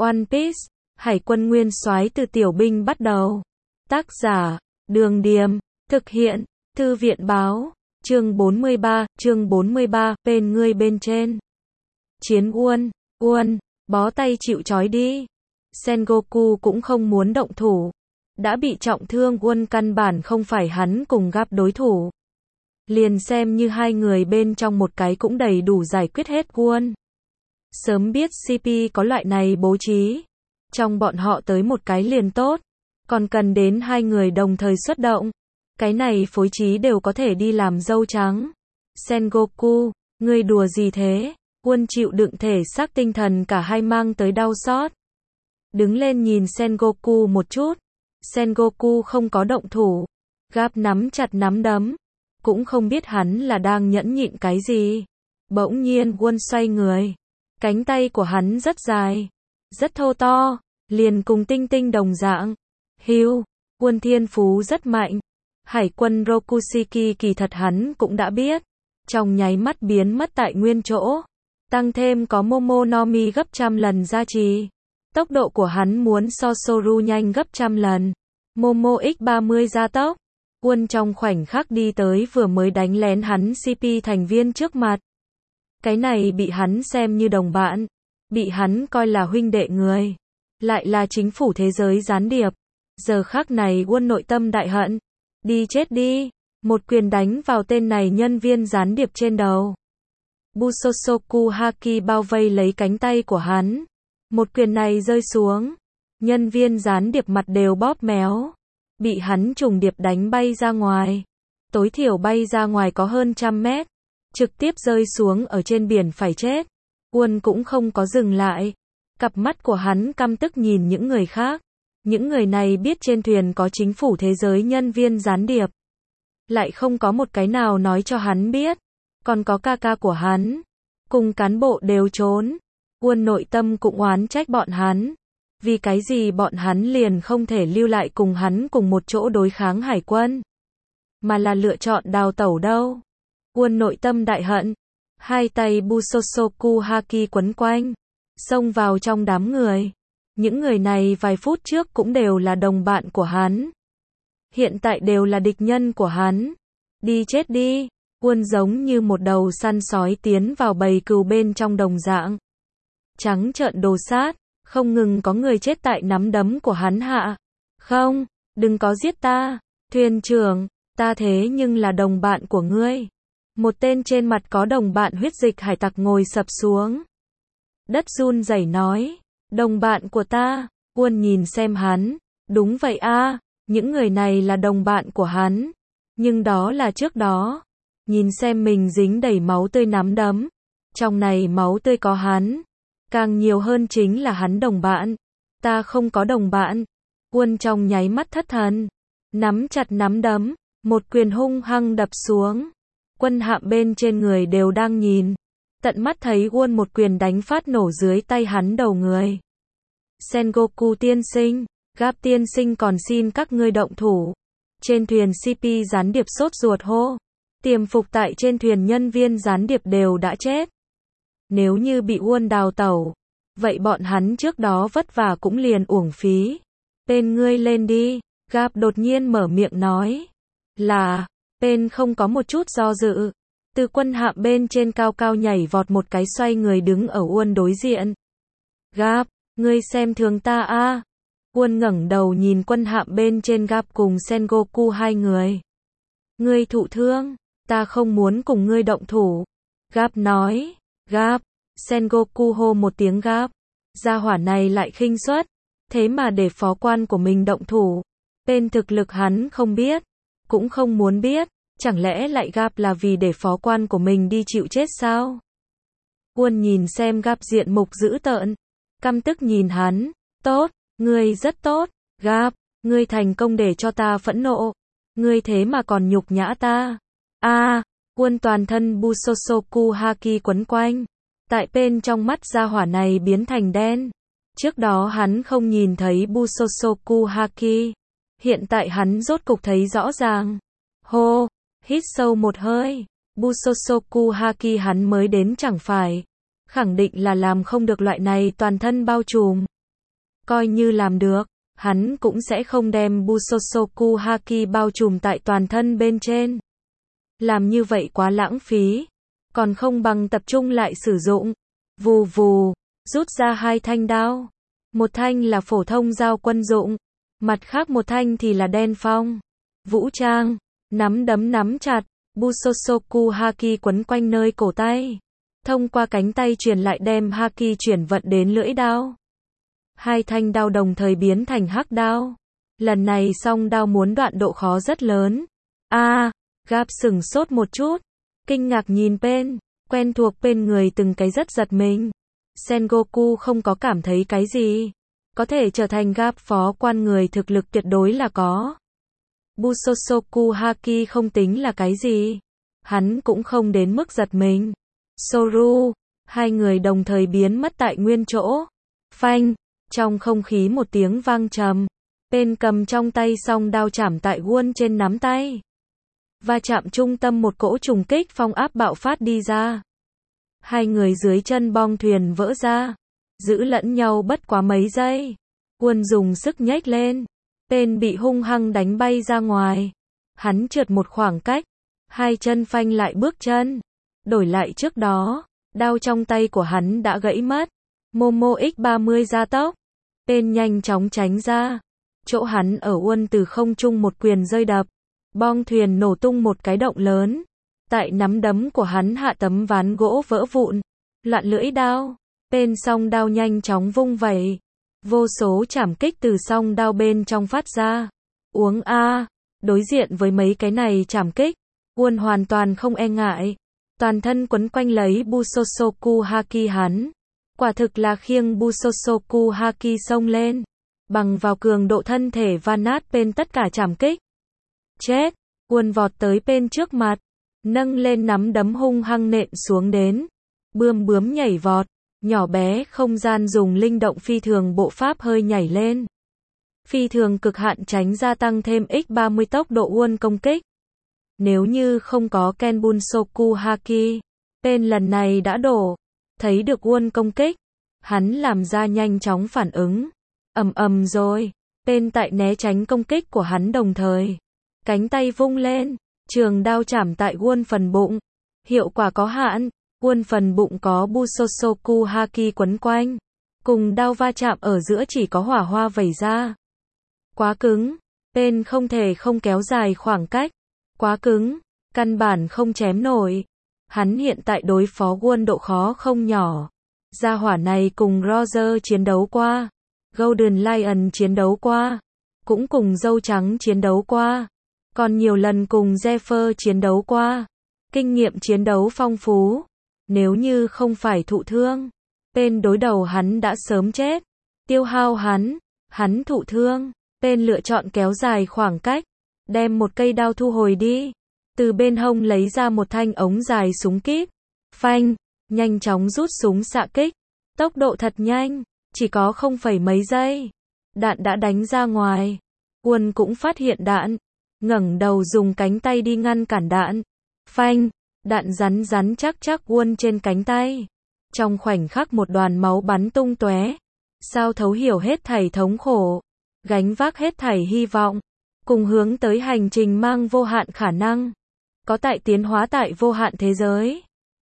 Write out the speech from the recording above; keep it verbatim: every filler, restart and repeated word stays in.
One Piece, Hải quân nguyên soái từ tiểu binh bắt đầu. Tác giả, Đường Điềm, thực hiện, Thư viện báo, chương bốn mươi ba, chương bốn mươi ba, bên ngươi bên trên. Chiến Uôn, Uôn, bó tay chịu trói đi. Sengoku cũng không muốn động thủ. Đã bị trọng thương, Uôn căn bản không phải hắn cùng gặp đối thủ. Liền xem như hai người bên trong một cái cũng đầy đủ giải quyết hết Uôn. Sớm biết xê pê có loại này bố trí. Trong bọn họ tới một cái liền tốt. Còn cần đến hai người đồng thời xuất động. Cái này phối trí đều có thể đi làm dâu trắng. Sengoku, ngươi đùa gì thế? Uôn chịu đựng thể xác tinh thần cả hai mang tới đau xót. Đứng lên nhìn Sengoku một chút. Sengoku không có động thủ. Gáp nắm chặt nắm đấm. Cũng không biết hắn là đang nhẫn nhịn cái gì. Bỗng nhiên Uôn xoay người. Cánh tay của hắn rất dài. Rất thô to. Liền cùng tinh tinh đồng dạng. Hiu, Uôn thiên phú rất mạnh. Hải quân Rokushiki kỳ thật hắn cũng đã biết. Trong nháy mắt biến mất tại nguyên chỗ. Tăng thêm có Momonomi gấp trăm lần gia trì. Tốc độ của hắn muốn so Soru nhanh gấp trăm lần. Momo nhân ba mươi gia tốc. Uôn trong khoảnh khắc đi tới vừa mới đánh lén hắn xê pê thành viên trước mặt. Cái này bị hắn xem như đồng bạn. Bị hắn coi là huynh đệ người. Lại là chính phủ thế giới gián điệp. Giờ khắc này Uôn nội tâm đại hận. Đi chết đi. Một quyền đánh vào tên này nhân viên gián điệp trên đầu. Busosoku Haki bao vây lấy cánh tay của hắn. Một quyền này rơi xuống. Nhân viên gián điệp mặt đều bóp méo. Bị hắn trùng điệp đánh bay ra ngoài. Tối thiểu bay ra ngoài có hơn trăm mét. Trực tiếp rơi xuống ở trên biển phải chết. Uôn cũng không có dừng lại. Cặp mắt của hắn căm tức nhìn những người khác. Những người này biết trên thuyền có chính phủ thế giới nhân viên gián điệp. Lại không có một cái nào nói cho hắn biết. Còn có ca ca của hắn. Cùng cán bộ đều trốn. Uôn nội tâm cũng oán trách bọn hắn. Vì cái gì bọn hắn liền không thể lưu lại cùng hắn cùng một chỗ đối kháng hải quân. Mà là lựa chọn đào tẩu đâu. Uôn nội tâm đại hận. Hai tay Busosoku Haki quấn quanh. Xông vào trong đám người. Những người này vài phút trước cũng đều là đồng bạn của hắn. Hiện tại đều là địch nhân của hắn. Đi chết đi. Uôn giống như một đầu săn sói tiến vào bầy cừu bên trong đồng dạng. Trắng trợn đồ sát. Không ngừng có người chết tại nắm đấm của hắn hạ. Không, đừng có giết ta. Thuyền trưởng, ta thế nhưng là đồng bạn của ngươi. Một tên trên mặt có đồng bạn huyết dịch hải tặc ngồi sập xuống. Đất run rẩy nói. Đồng bạn của ta. Uôn nhìn xem hắn. Đúng vậy a, những người này là đồng bạn của hắn. Nhưng đó là trước đó. Nhìn xem mình dính đầy máu tươi nắm đấm. Trong này máu tươi có hắn. Càng nhiều hơn chính là hắn đồng bạn. Ta không có đồng bạn. Uôn trong nháy mắt thất thần. Nắm chặt nắm đấm. Một quyền hung hăng đập xuống. Quân hạm bên trên người đều đang nhìn. Tận mắt thấy Uôn một quyền đánh phát nổ dưới tay hắn đầu người. Sengoku tiên sinh. Gáp tiên sinh còn xin các ngươi động thủ. Trên thuyền xê pê gián điệp sốt ruột hô. Tiềm phục tại trên thuyền nhân viên gián điệp đều đã chết. Nếu như bị Uôn đào tẩu, vậy bọn hắn trước đó vất vả cũng liền uổng phí. Tên ngươi lên đi. Gáp đột nhiên mở miệng nói. Là, tên không có một chút do dự. Từ quân hạm bên trên cao cao nhảy vọt một cái xoay người đứng ở Uôn đối diện. Gáp, ngươi xem thường ta a. À. Uôn ngẩng đầu nhìn quân hạm bên trên Gáp cùng Sengoku hai người. Ngươi thụ thương, ta không muốn cùng ngươi động thủ. Gáp nói. Gáp, Sengoku hô một tiếng Gáp. Gia hỏa này lại khinh suất. Thế mà để phó quan của mình động thủ. Tên thực lực hắn không biết. Cũng không muốn biết. Chẳng lẽ lại Gáp là vì để phó quan của mình đi chịu chết sao? Uôn nhìn xem Gáp diện mục dữ tợn. Căm tức nhìn hắn. Tốt, ngươi rất tốt. Gáp, ngươi thành công để cho ta phẫn nộ. Ngươi thế mà còn nhục nhã ta. A, à, Uôn toàn thân Busosoku Haki quấn quanh. Tại bên trong mắt gia hỏa này biến thành đen. Trước đó hắn không nhìn thấy Busosoku Haki. Hiện tại hắn rốt cục thấy rõ ràng. Hô, hít sâu một hơi. Busosoku Haki hắn mới đến chẳng phải. Khẳng định là làm không được loại này toàn thân bao trùm. Coi như làm được, hắn cũng sẽ không đem Busosoku Haki bao trùm tại toàn thân bên trên. Làm như vậy quá lãng phí, còn không bằng tập trung lại sử dụng. Vù vù, rút ra hai thanh đao. Một thanh là phổ thông dao quân dụng, mặt khác một thanh thì là đen phong. Vũ trang, nắm đấm nắm chặt, Busosoku Haki quấn quanh nơi cổ tay. Thông qua cánh tay truyền lại đem Haki chuyển vận đến lưỡi đao. Hai thanh đao đồng thời biến thành hắc đao. Lần này song đao muốn đoạn độ khó rất lớn. A, à, Gap sửng sốt một chút, kinh ngạc nhìn Pen, quen thuộc bên người từng cái rất giật mình. Sengoku không có cảm thấy cái gì, có thể trở thành Gap phó quan người thực lực tuyệt đối là có. Busosoku Haki không tính là cái gì, hắn cũng không đến mức giật mình. Soru, hai người đồng thời biến mất tại nguyên chỗ. Phanh, trong không khí một tiếng vang trầm, Pen cầm trong tay song đao chạm tại Won trên nắm tay. Và chạm trung tâm một cỗ trùng kích phong áp bạo phát đi ra. Hai người dưới chân bong thuyền vỡ ra, giữ lẫn nhau bất quá mấy giây. Won dùng sức nhếch lên, Pen bị hung hăng đánh bay ra ngoài. Hắn trượt một khoảng cách, hai chân phanh lại bước chân. Đổi lại trước đó, đao trong tay của hắn đã gãy mất. Momo X ba mươi gia tốc, Pen nhanh chóng tránh ra. Chỗ hắn ở Won từ không trung một quyền rơi đập. Bong thuyền nổ tung một cái động lớn. Tại nắm đấm của hắn hạ tấm ván gỗ vỡ vụn. Loạn lưỡi đao. Pen song đao nhanh chóng vung vẩy. Vô số chảm kích từ song đao bên trong phát ra. Uống a, đối diện với mấy cái này chảm kích, Won hoàn toàn không e ngại. Toàn thân quấn quanh lấy Busosoku Haki hắn. Quả thực là khiêng Busosoku Haki xông lên. Bằng vào cường độ thân thể và nát Pen tất cả chảm kích. Chết, Won vọt tới Pen trước mặt, nâng lên nắm đấm hung hăng nện xuống đến. Bươm bướm nhảy vọt, nhỏ bé không gian dùng linh động phi thường bộ pháp hơi nhảy lên. Phi thường cực hạn tránh gia tăng thêm nhân ba mươi tốc độ Won công kích. Nếu như không có Ken Busosoku Haki, Pen lần này đã đổ. Thấy được Won công kích, hắn làm ra nhanh chóng phản ứng. Ầm ầm rồi, Pen tại né tránh công kích của hắn đồng thời. Cánh tay vung lên, trường đao chạm tại Won phần bụng. Hiệu quả có hạn, Won phần bụng có Busosoku Haki quấn quanh. Cùng đao va chạm ở giữa chỉ có hỏa hoa vẩy ra. Quá cứng, Pen không thể không kéo dài khoảng cách. Quá cứng, căn bản không chém nổi. Hắn hiện tại đối phó Won độ khó không nhỏ. Gia hỏa này cùng Roger chiến đấu qua. Golden Lion chiến đấu qua. Cũng cùng dâu trắng chiến đấu qua. Còn nhiều lần cùng Zephyr chiến đấu qua. Kinh nghiệm chiến đấu phong phú. Nếu như không phải thụ thương, Pen đối đầu hắn đã sớm chết. Tiêu hao hắn, hắn thụ thương. Pen lựa chọn kéo dài khoảng cách. Đem một cây đao thu hồi đi. Từ bên hông lấy ra một thanh ống dài súng kíp. Phanh, nhanh chóng rút súng xạ kích. Tốc độ thật nhanh, chỉ có không phẩy mấy giây. Đạn đã đánh ra ngoài. Won cũng phát hiện đạn. Ngẩng đầu dùng cánh tay đi ngăn cản đạn. Phanh, đạn rắn rắn chắc chắc Won trên cánh tay. Trong khoảnh khắc một đoàn máu bắn tung tóe. Sao thấu hiểu hết thảy thống khổ. Gánh vác hết thảy hy vọng. Cùng hướng tới hành trình mang vô hạn khả năng. Có tại tiến hóa tại vô hạn thế giới.